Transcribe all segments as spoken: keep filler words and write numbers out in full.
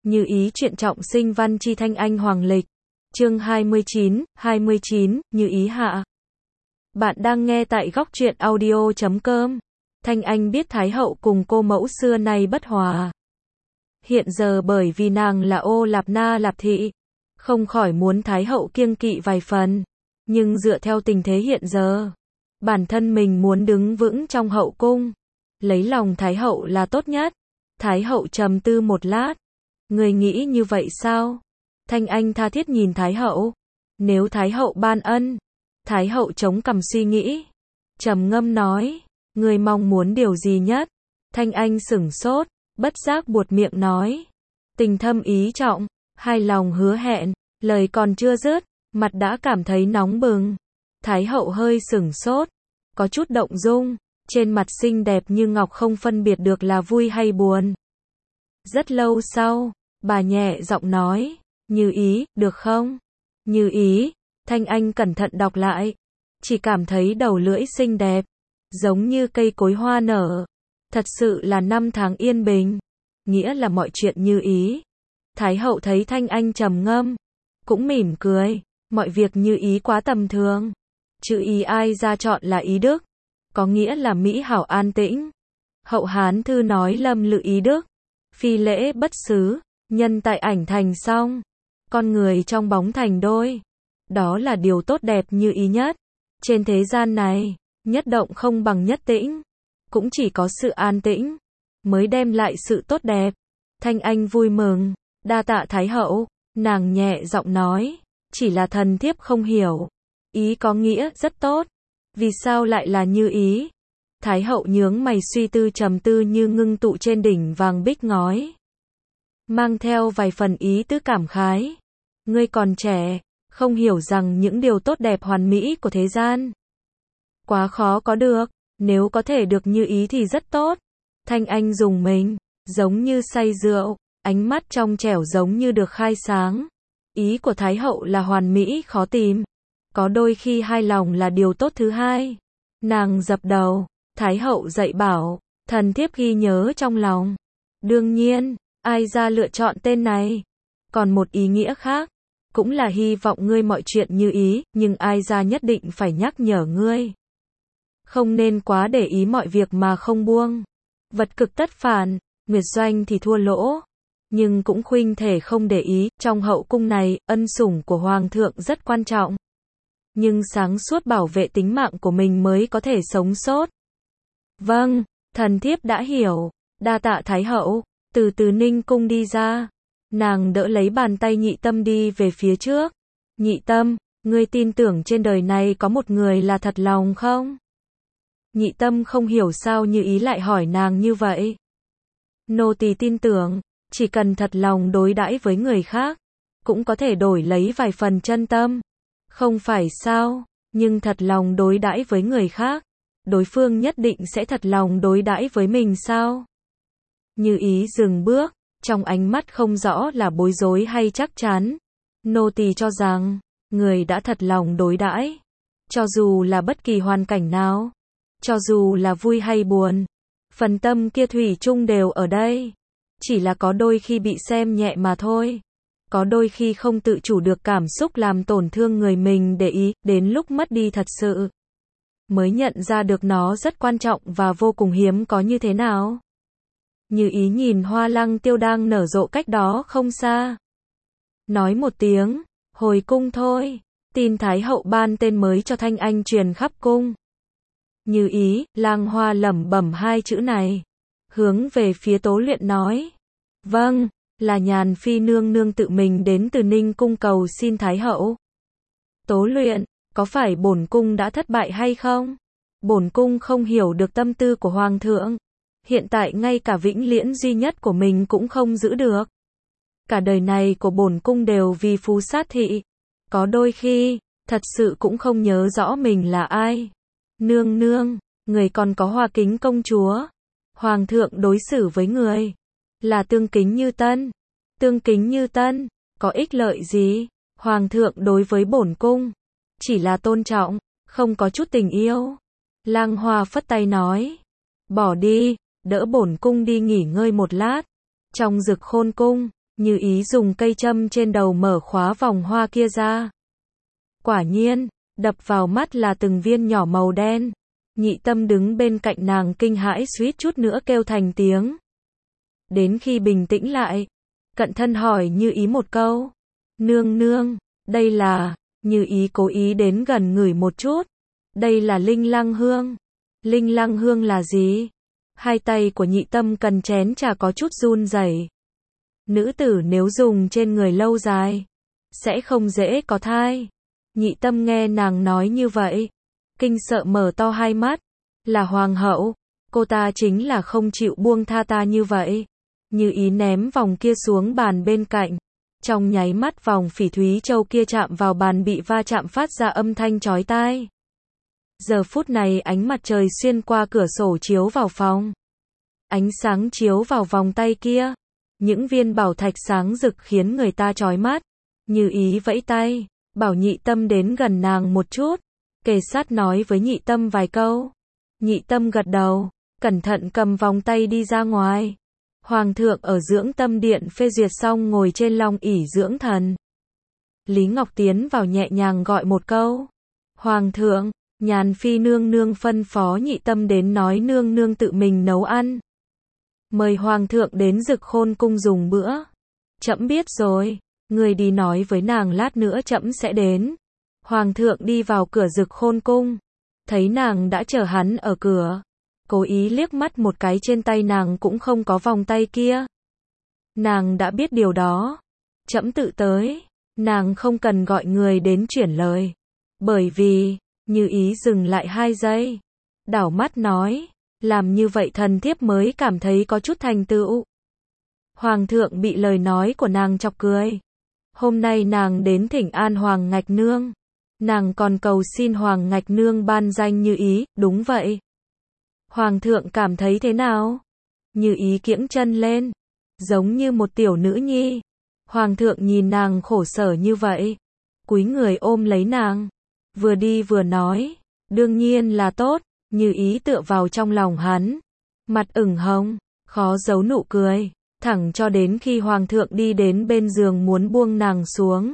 Như ý chuyện trọng sinh văn chi Thanh Anh Hoàng Lịch. Chương hai mươi chín, hai mươi chín, Như ý hạ. Bạn đang nghe tại góc truyện audio chấm com. Thanh Anh biết Thái hậu cùng cô mẫu xưa nay bất hòa. Hiện giờ bởi vì nàng là ô Lạp Na Lạp Thị, không khỏi muốn Thái hậu kiêng kỵ vài phần. Nhưng dựa theo tình thế hiện giờ, bản thân mình muốn đứng vững trong hậu cung, lấy lòng Thái hậu là tốt nhất. Thái hậu trầm tư một lát. Người nghĩ như vậy sao? Thanh Anh tha thiết nhìn Thái hậu. Nếu Thái hậu ban ân. Thái hậu chống cằm suy nghĩ. Trầm ngâm nói. Người mong muốn điều gì nhất? Thanh Anh sửng sốt, bất giác buột miệng nói. Tình thâm ý trọng, hai lòng hứa hẹn. Lời còn chưa dứt, mặt đã cảm thấy nóng bừng. Thái hậu hơi sửng sốt, có chút động dung. Trên mặt xinh đẹp như ngọc không phân biệt được là vui hay buồn. Rất lâu sau, bà nhẹ giọng nói, Như ý, được không? Như ý, Thanh Anh cẩn thận đọc lại, chỉ cảm thấy đầu lưỡi xinh đẹp, giống như cây cối hoa nở, thật sự là năm tháng yên bình, nghĩa là mọi chuyện như ý. Thái hậu thấy Thanh Anh trầm ngâm, cũng mỉm cười, mọi việc như ý quá tầm thường, chữ ý ai ra chọn là ý đức, có nghĩa là mỹ hảo an tĩnh. Hậu Hán thư nói lâm lự ý đức, phi lễ bất xứ, nhân tại ảnh thành song, con người trong bóng thành đôi. Đó là điều tốt đẹp như ý nhất. Trên thế gian này, nhất động không bằng nhất tĩnh, cũng chỉ có sự an tĩnh mới đem lại sự tốt đẹp. Thanh Anh vui mừng, đa tạ Thái hậu. Nàng nhẹ giọng nói, chỉ là thần thiếp không hiểu, ý có nghĩa rất tốt, vì sao lại là như ý? Thái hậu nhướng mày suy tư trầm tư như ngưng tụ trên đỉnh vàng bích ngói, mang theo vài phần ý tứ cảm khái. Ngươi còn trẻ, không hiểu rằng những điều tốt đẹp hoàn mỹ của thế gian quá khó có được, nếu có thể được như ý thì rất tốt. Thanh Anh rùng mình, giống như say rượu, ánh mắt trong trẻo giống như được khai sáng. Ý của Thái hậu là hoàn mỹ khó tìm, có đôi khi hai lòng là điều tốt thứ hai. Nàng dập đầu. Thái hậu dạy bảo, thần thiếp ghi nhớ trong lòng. Đương nhiên, ai ra lựa chọn tên này. Còn một ý nghĩa khác, cũng là hy vọng ngươi mọi chuyện như ý, nhưng ai ra nhất định phải nhắc nhở ngươi. Không nên quá để ý mọi việc mà không buông. Vật cực tất phản, nguyệt doanh thì thua lỗ. Nhưng cũng khuynh thể không để ý, trong hậu cung này, ân sủng của hoàng thượng rất quan trọng. Nhưng sáng suốt bảo vệ tính mạng của mình mới có thể sống sót. Vâng, thần thiếp đã hiểu, đa tạ Thái hậu. Từ từ Ninh cung đi ra, nàng đỡ lấy bàn tay Nhị Tâm đi về phía trước. Nhị Tâm, ngươi tin tưởng trên đời này có một người là thật lòng không? Nhị Tâm không hiểu sao Như ý lại hỏi nàng như vậy. Nô tỳ tin tưởng, chỉ cần thật lòng đối đãi với người khác, cũng có thể đổi lấy vài phần chân tâm. Không phải sao, nhưng thật lòng đối đãi với người khác, đối phương nhất định sẽ thật lòng đối đãi với mình sao? Như ý dừng bước, trong ánh mắt không rõ là bối rối hay chắc chắn. Nô tỳ cho rằng, người đã thật lòng đối đãi, cho dù là bất kỳ hoàn cảnh nào, cho dù là vui hay buồn, phần tâm kia thủy chung đều ở đây. Chỉ là có đôi khi bị xem nhẹ mà thôi. Có đôi khi không tự chủ được cảm xúc làm tổn thương người mình để ý, đến lúc mất đi thật sự, mới nhận ra được nó rất quan trọng và vô cùng hiếm có như thế nào. Như ý nhìn hoa lăng tiêu đang nở rộ cách đó không xa. Nói một tiếng, hồi cung thôi. Tin Thái hậu ban tên mới cho Thanh Anh truyền khắp cung. Như ý, lang hoa lẩm bẩm hai chữ này, hướng về phía Tố Luyện nói. Vâng, là Nhàn phi nương nương tự mình đến từ Ninh cung cầu xin Thái hậu. Tố Luyện, có phải bổn cung đã thất bại hay không? Bổn cung không hiểu được tâm tư của hoàng thượng. Hiện tại ngay cả vĩnh liễn duy nhất của mình cũng không giữ được. Cả đời này của bổn cung đều vì phú sát thị. Có đôi khi, thật sự cũng không nhớ rõ mình là ai. Nương nương, người còn có Hoa Kính công chúa. Hoàng thượng đối xử với người là tương kính như tân. Tương kính như tân, có ích lợi gì? Hoàng thượng đối với bổn cung chỉ là tôn trọng, không có chút tình yêu. Lang Hoa phất tay nói, bỏ đi, đỡ bổn cung đi nghỉ ngơi một lát. Trong Dực Khôn cung, Như ý dùng cây châm trên đầu mở khóa vòng hoa kia ra. Quả nhiên, đập vào mắt là từng viên nhỏ màu đen. Nhị Tâm đứng bên cạnh nàng kinh hãi suýt chút nữa kêu thành tiếng. Đến khi bình tĩnh lại, cận thân hỏi Như ý một câu. Nương nương, đây là, Như ý cố ý đến gần ngửi một chút. Đây là linh lăng hương. Linh lăng hương là gì? Hai tay của Nhị Tâm cần chén trà có chút run rẩy. Nữ tử nếu dùng trên người lâu dài, sẽ không dễ có thai. Nhị Tâm nghe nàng nói như vậy, kinh sợ mở to hai mắt. Là hoàng hậu, cô ta chính là không chịu buông tha ta như vậy. Như ý ném vòng kia xuống bàn bên cạnh. Trong nháy mắt vòng phỉ thúy châu kia chạm vào bàn bị va chạm phát ra âm thanh chói tai. Giờ phút này ánh mặt trời xuyên qua cửa sổ chiếu vào phòng. Ánh sáng chiếu vào vòng tay kia. Những viên bảo thạch sáng rực khiến người ta chói mắt. Như ý vẫy tay, bảo Nhị Tâm đến gần nàng một chút. Kề sát nói với Nhị Tâm vài câu. Nhị Tâm gật đầu, cẩn thận cầm vòng tay đi ra ngoài. Hoàng thượng ở dưỡng tâm điện phê duyệt xong ngồi trên long ỷ dưỡng thần. Lý Ngọc tiến vào nhẹ nhàng gọi một câu. Hoàng thượng, Nhàn Phi nương nương phân phó Nhị Tâm đến nói nương nương tự mình nấu ăn. Mời Hoàng thượng đến Dực Khôn cung dùng bữa. Trẫm biết rồi, người đi nói với nàng lát nữa trẫm sẽ đến. Hoàng thượng đi vào cửa Dực Khôn cung, thấy nàng đã chờ hắn ở cửa. Cố ý liếc mắt một cái trên tay nàng cũng không có vòng tay kia. Nàng đã biết điều đó. Trẫm tự tới, nàng không cần gọi người đến chuyển lời. Bởi vì, Như ý dừng lại hai giây. Đảo mắt nói, làm như vậy thần thiếp mới cảm thấy có chút thành tựu. Hoàng thượng bị lời nói của nàng chọc cười. Hôm nay nàng đến thỉnh an Hoàng Ngạch Nương. Nàng còn cầu xin Hoàng Ngạch Nương ban danh Như ý, đúng vậy. Hoàng thượng cảm thấy thế nào? Như ý kiễng chân lên, giống như một tiểu nữ nhi. Hoàng thượng nhìn nàng khổ sở như vậy, cúi người ôm lấy nàng, vừa đi vừa nói, đương nhiên là tốt. Như ý tựa vào trong lòng hắn, mặt ửng hồng, khó giấu nụ cười, thẳng cho đến khi Hoàng thượng đi đến bên giường muốn buông nàng xuống.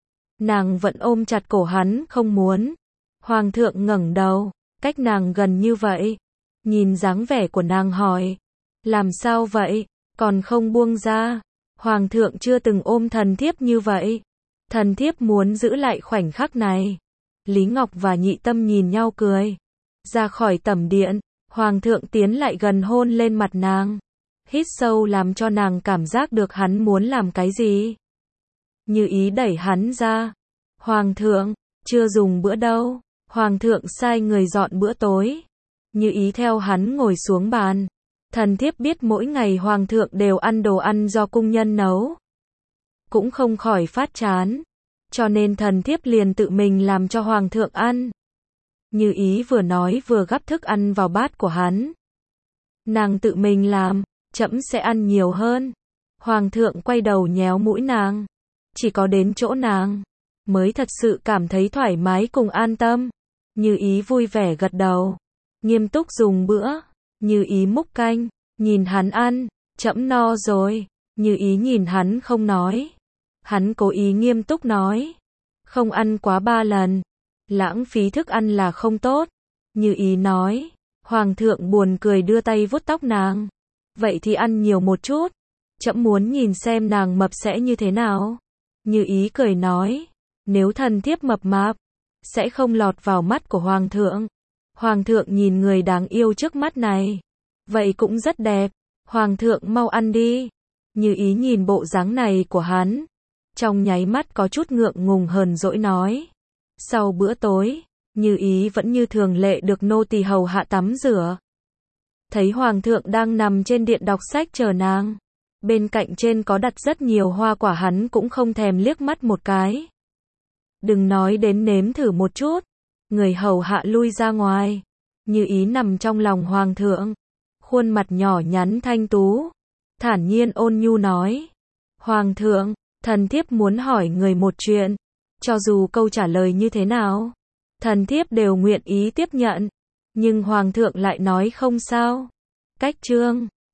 Nàng vẫn ôm chặt cổ hắn không muốn. Hoàng thượng ngẩng đầu, cách nàng gần như vậy. Nhìn dáng vẻ của nàng hỏi, làm sao vậy, còn không buông ra? Hoàng thượng chưa từng ôm thần thiếp như vậy. Thần thiếp muốn giữ lại khoảnh khắc này. Lý Ngọc và Nhị Tâm nhìn nhau cười. Ra khỏi tẩm điện, Hoàng thượng tiến lại gần hôn lên mặt nàng. Hít sâu làm cho nàng cảm giác được hắn muốn làm cái gì. Như ý đẩy hắn ra. Hoàng thượng, chưa dùng bữa đâu. Hoàng thượng sai người dọn bữa tối. Như ý theo hắn ngồi xuống bàn. Thần thiếp biết mỗi ngày Hoàng thượng đều ăn đồ ăn do cung nhân nấu. Cũng không khỏi phát chán. Cho nên thần thiếp liền tự mình làm cho Hoàng thượng ăn. Như ý vừa nói vừa gắp thức ăn vào bát của hắn. Nàng tự mình làm, trẫm sẽ ăn nhiều hơn. Hoàng thượng quay đầu nhéo mũi nàng. Chỉ có đến chỗ nàng, mới thật sự cảm thấy thoải mái cùng an tâm. Như ý vui vẻ gật đầu. Nghiêm túc dùng bữa. Như ý múc canh, nhìn hắn ăn, trẫm no rồi. Như ý nhìn hắn không nói. Hắn cố ý nghiêm túc nói. Không ăn quá ba lần. Lãng phí thức ăn là không tốt. Như ý nói. Hoàng thượng buồn cười đưa tay vuốt tóc nàng. Vậy thì ăn nhiều một chút. Trẫm muốn nhìn xem nàng mập sẽ như thế nào. Như ý cười nói. Nếu thần thiếp mập mạp, sẽ không lọt vào mắt của Hoàng thượng. Hoàng thượng nhìn người đáng yêu trước mắt này. Vậy cũng rất đẹp. Hoàng thượng mau ăn đi. Như ý nhìn bộ dáng này của hắn. Trong nháy mắt có chút ngượng ngùng hờn dỗi nói. Sau bữa tối, Như ý vẫn như thường lệ được nô tỳ hầu hạ tắm rửa. Thấy Hoàng thượng đang nằm trên điện đọc sách chờ nàng. Bên cạnh trên có đặt rất nhiều hoa quả hắn cũng không thèm liếc mắt một cái. Đừng nói đến nếm thử một chút. Người hầu hạ lui ra ngoài. Như ý nằm trong lòng Hoàng thượng. Khuôn mặt nhỏ nhắn thanh tú. Thản nhiên ôn nhu nói. Hoàng thượng, thần thiếp muốn hỏi người một chuyện. Cho dù câu trả lời như thế nào, thần thiếp đều nguyện ý tiếp nhận. Nhưng Hoàng thượng lại nói không sao. Cách chương